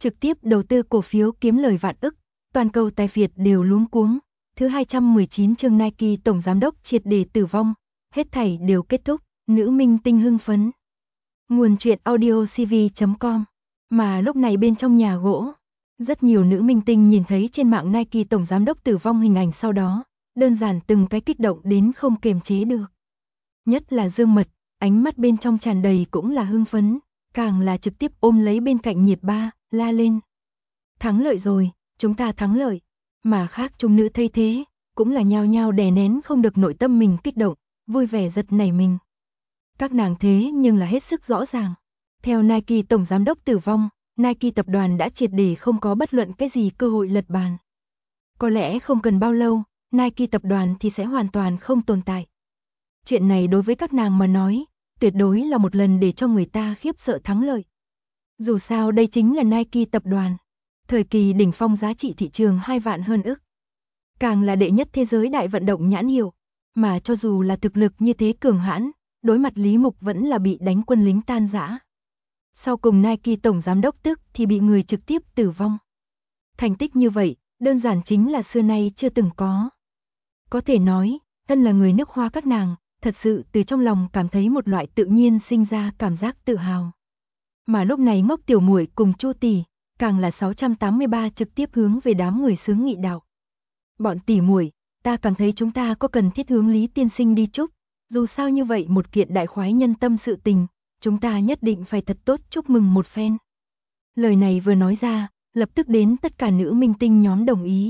trực tiếp đầu tư cổ phiếu kiếm lời vạn ức, toàn cầu tài phiệt đều luống cuống. Thứ 219 chương Nike tổng giám đốc triệt để tử vong, hết thảy đều kết thúc, nữ minh tinh hưng phấn. Nguồn truyện audio cv.com. Mà lúc này bên trong nhà gỗ, rất nhiều nữ minh tinh nhìn thấy trên mạng Nike tổng giám đốc tử vong hình ảnh sau đó, đơn giản từng cái kích động đến không kiềm chế được. Nhất là Dương Mật, ánh mắt bên trong tràn đầy cũng là hưng phấn, càng là trực tiếp ôm lấy bên cạnh Nhiệt Ba, la lên. Thắng lợi rồi, chúng ta thắng lợi. Mà khác chúng nữ thấy thế, cũng là nhao nhao đè nén không được nội tâm mình kích động, vui vẻ giật nảy mình. Các nàng thế nhưng là hết sức rõ ràng. Theo Nike tổng giám đốc tử vong, Nike tập đoàn đã triệt để không có bất luận cái gì cơ hội lật bàn. Có lẽ không cần bao lâu, Nike tập đoàn thì sẽ hoàn toàn không tồn tại. Chuyện này đối với các nàng mà nói, tuyệt đối là một lần để cho người ta khiếp sợ thắng lợi. Dù sao đây chính là Nike tập đoàn. Thời kỳ đỉnh phong giá trị thị trường 2 vạn hơn ức. Càng là đệ nhất thế giới đại vận động nhãn hiệu, mà cho dù là thực lực như thế cường hãn, đối mặt Lý Mục vẫn là bị đánh quân lính tan rã. Sau cùng Nike tổng giám đốc tức thì bị người trực tiếp tử vong. Thành tích như vậy, đơn giản chính là xưa nay chưa từng có. Có thể nói, thân là người nước Hoa các nàng, thật sự từ trong lòng cảm thấy một loại tự nhiên sinh ra cảm giác tự hào. Mà lúc này Ngốc Tiểu Muội cùng Chu tỷ, càng là 683 trực tiếp hướng về đám người xướng nghị đạo. Bọn tỷ muội, ta cảm thấy chúng ta có cần thiết hướng Lý tiên sinh đi chúc, dù sao như vậy một kiện đại khoái nhân tâm sự tình, chúng ta nhất định phải thật tốt chúc mừng một phen. Lời này vừa nói ra, lập tức đến tất cả nữ minh tinh nhóm đồng ý.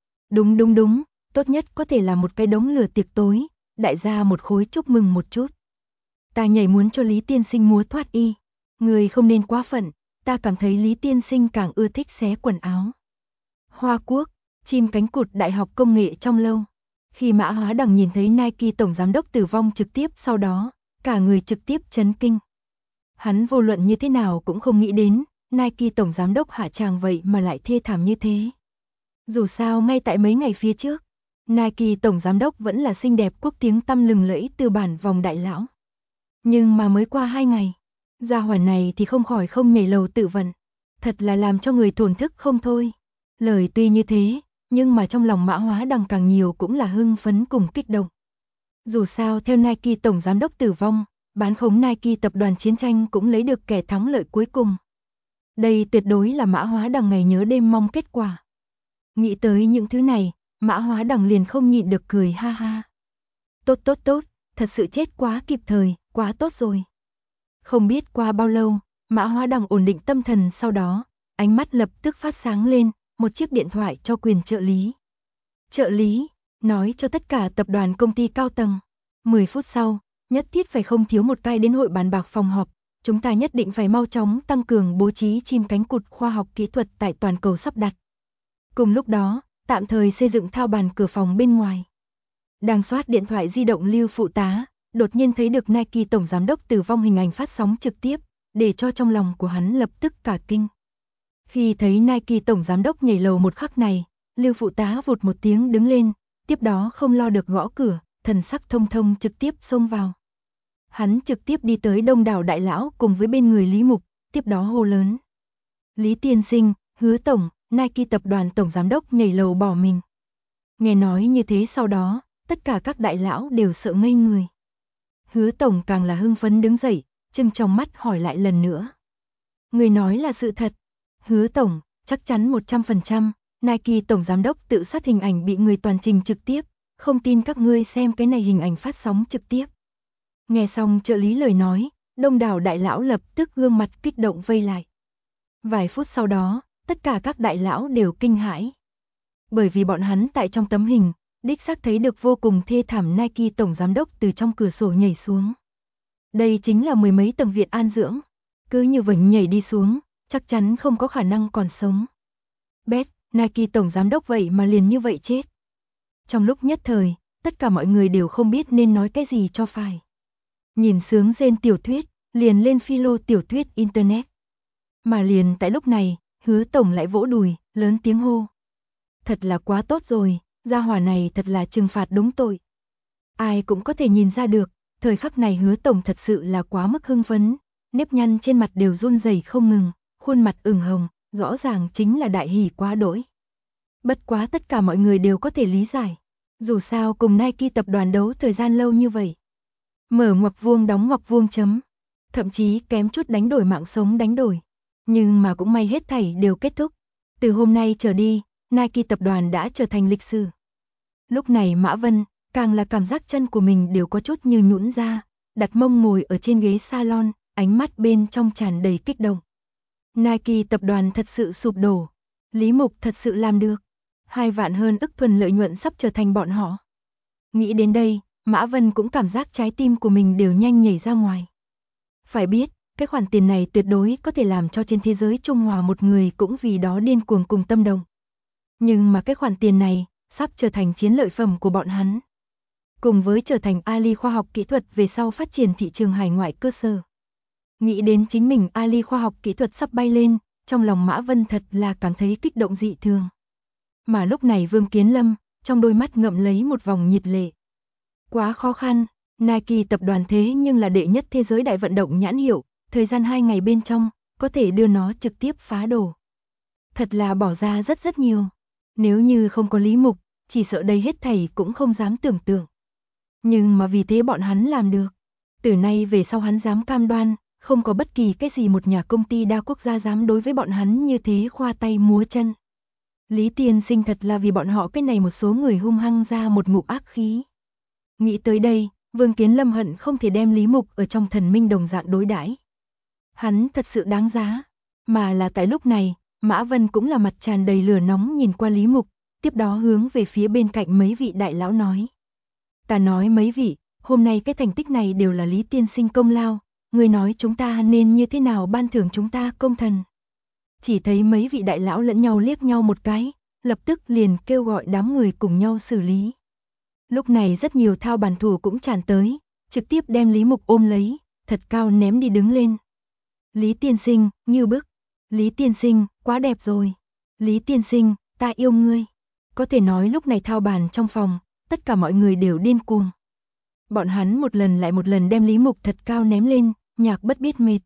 Đúng, tốt nhất có thể là một cái đống lửa tiệc tối, đại gia một khối chúc mừng một chút. Ta nhảy muốn cho Lý tiên sinh múa thoát y, người không nên quá phận, ta cảm thấy Lý tiên sinh càng ưa thích xé quần áo. Hoa Quốc, chim cánh cụt Đại học Công nghệ trong lâu. Khi Mã Hóa Đằng nhìn thấy Nike tổng giám đốc tử vong trực tiếp sau đó, cả người trực tiếp chấn kinh. Hắn vô luận như thế nào cũng không nghĩ đến, Nike tổng giám đốc hạ tràng vậy mà lại thê thảm như thế. Dù sao ngay tại mấy ngày phía trước, Nike tổng giám đốc vẫn là xinh đẹp quốc tiếng tăm lừng lẫy tư bản vòng đại lão. Nhưng mà mới qua 2 ngày, gia hỏa này thì không khỏi không nhảy lầu tự vận, thật là làm cho người thổn thức không thôi. Lời tuy như thế, nhưng mà trong lòng Mã Hóa Đằng càng nhiều cũng là hưng phấn cùng kích động. Dù sao theo Nike tổng giám đốc tử vong, bán khống Nike tập đoàn chiến tranh cũng lấy được kẻ thắng lợi cuối cùng. Đây tuyệt đối là Mã Hóa Đằng ngày nhớ đêm mong kết quả. Nghĩ tới những thứ này, Mã Hóa Đằng liền không nhịn được cười ha ha. Tốt, thật sự chết quá kịp thời, quá tốt rồi. Không biết qua bao lâu, Mã Hóa Đằng ổn định tâm thần sau đó, ánh mắt lập tức phát sáng lên, một chiếc điện thoại cho quyền trợ lý. Trợ lý, nói cho tất cả tập đoàn công ty cao tầng. 10 phút sau, nhất thiết phải không thiếu một cái đến hội bàn bạc phòng họp. Chúng ta nhất định phải mau chóng tăng cường bố trí chim cánh cụt khoa học kỹ thuật tại toàn cầu sắp đặt. Cùng lúc đó, tạm thời xây dựng thao bàn cửa phòng bên ngoài. Đang soát điện thoại di động Lưu phụ tá, đột nhiên thấy được Nike tổng giám đốc tử vong hình ảnh phát sóng trực tiếp, để cho trong lòng của hắn lập tức cả kinh. Khi thấy Nike tổng giám đốc nhảy lầu một khắc này, Lưu phụ tá vụt một tiếng đứng lên, tiếp đó không lo được gõ cửa, thần sắc thông thông trực tiếp xông vào. Hắn trực tiếp đi tới đông đảo đại lão cùng với bên người Lý Mục, tiếp đó hô lớn. Lý tiên sinh, Hứa tổng, Nike tập đoàn tổng giám đốc nhảy lầu bỏ mình. Nghe nói như thế sau đó, tất cả các đại lão đều sợ ngây người. Hứa tổng càng là hưng phấn đứng dậy, trừng trong mắt hỏi lại lần nữa. Người nói là sự thật. Hứa tổng, chắc chắn 100%, Nike tổng giám đốc tự sát hình ảnh bị người toàn trình trực tiếp, không tin các ngươi xem cái này hình ảnh phát sóng trực tiếp. Nghe xong trợ lý lời nói, đông đảo đại lão lập tức gương mặt kích động vây lại. Vài phút sau đó, tất cả các đại lão đều kinh hãi. Bởi vì bọn hắn tại trong tấm hình, đích xác thấy được vô cùng thê thảm Nike tổng giám đốc từ trong cửa sổ nhảy xuống. Đây chính là 10 mấy tầng viện an dưỡng, cứ như vậy nhảy đi xuống, chắc chắn không có khả năng còn sống. Bét, Nike tổng giám đốc vậy mà liền như vậy chết. Trong lúc nhất thời, tất cả mọi người đều không biết nên nói cái gì cho phải. Nhìn sướng rên tiểu thuyết, liền lên philo tiểu thuyết internet. Mà liền tại lúc này, Hứa tổng lại vỗ đùi, lớn tiếng hô. Thật là quá tốt rồi, gia hỏa này thật là trừng phạt đúng tội. Ai cũng có thể nhìn ra được, thời khắc này Hứa tổng thật sự là quá mức hưng phấn, nếp nhăn trên mặt đều run rẩy không ngừng, khuôn mặt ửng hồng, Rõ ràng chính là đại hỉ quá đỗi. Bất quá tất cả mọi người đều có thể lý giải. Dù sao cùng Nike tập đoàn đấu thời gian lâu như vậy. Mở ngoặc vuông đóng ngoặc vuông chấm. Thậm chí kém chút đánh đổi mạng sống đánh đổi. Nhưng mà cũng may hết thảy đều kết thúc. Từ hôm nay trở đi, Nike tập đoàn đã trở thành lịch sử. Lúc này Mã Vân, càng là cảm giác chân của mình đều có chút như nhũn ra, đặt mông ngồi ở trên ghế salon, ánh mắt bên trong tràn đầy kích động. Nike tập đoàn thật sự sụp đổ. Lý Mục thật sự làm được. 2 vạn hơn ức thuần lợi nhuận sắp trở thành bọn họ. Nghĩ đến đây, Mã Vân cũng cảm giác trái tim của mình đều nhanh nhảy ra ngoài. Phải biết, cái khoản tiền này tuyệt đối có thể làm cho trên thế giới Trung Hòa một người cũng vì đó điên cuồng cùng tâm động. Nhưng mà cái khoản tiền này, sắp trở thành chiến lợi phẩm của bọn hắn. Cùng với trở thành Ali khoa học kỹ thuật về sau phát triển thị trường hải ngoại cơ sở. Nghĩ đến chính mình Ali khoa học kỹ thuật sắp bay lên, trong lòng Mã Vân thật là cảm thấy kích động dị thường. Mà lúc này Vương Kiến Lâm, trong đôi mắt ngậm lấy một vòng nhiệt lệ. Quá khó khăn, Nike tập đoàn thế nhưng là đệ nhất thế giới đại vận động nhãn hiệu, thời gian 2 ngày bên trong, có thể đưa nó trực tiếp phá đổ. Thật là bỏ ra rất nhiều. Nếu như không có Lý Mục, chỉ sợ đây hết thảy cũng không dám tưởng tượng. Nhưng mà vì thế bọn hắn làm được. Từ nay về sau hắn dám cam đoan, không có bất kỳ cái gì một nhà công ty đa quốc gia dám đối với bọn hắn như thế khoa tay múa chân. Lý Tiên Sinh thật là vì bọn họ cái này một số người hung hăng ra một ngụm ác khí. Nghĩ tới đây, Vương Kiến Lâm hận không thể đem Lý Mục ở trong thần minh đồng dạng đối đãi. Hắn thật sự đáng giá, mà là tại lúc này, Mã Vân cũng là mặt tràn đầy lửa nóng nhìn qua Lý Mục, tiếp đó hướng về phía bên cạnh mấy vị đại lão nói. Ta nói mấy vị, hôm nay cái thành tích này đều là Lý Tiên Sinh công lao, người nói chúng ta nên như thế nào ban thưởng chúng ta công thần. Chỉ thấy mấy vị đại lão lẫn nhau liếc nhau một cái, lập tức liền kêu gọi đám người cùng nhau xử lý. Lúc này rất nhiều thao bàn thủ cũng tràn tới, trực tiếp đem Lý Mục ôm lấy, thật cao ném đi đứng lên. Lý Tiên Sinh, như bức. Lý Tiên Sinh, quá đẹp rồi. Lý Tiên Sinh, ta yêu ngươi. Có thể nói lúc này thao bàn trong phòng, tất cả mọi người đều điên cuồng. Bọn hắn một lần lại một lần đem Lý Mục thật cao ném lên, nhạc bất biết mệt.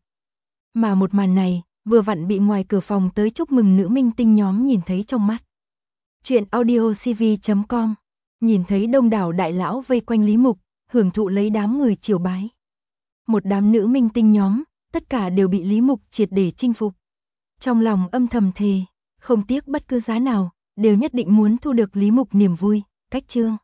Mà một màn này, vừa vặn bị ngoài cửa phòng tới chúc mừng nữ minh tinh nhóm nhìn thấy trong mắt. Chuyện audiocv.com. Nhìn thấy đông đảo đại lão vây quanh Lý Mục, hưởng thụ lấy đám người triều bái. Một đám nữ minh tinh nhóm, tất cả đều bị Lý Mục triệt để chinh phục. Trong lòng âm thầm thề, không tiếc bất cứ giá nào, đều nhất định muốn thu được Lý Mục niềm vui, cách chương.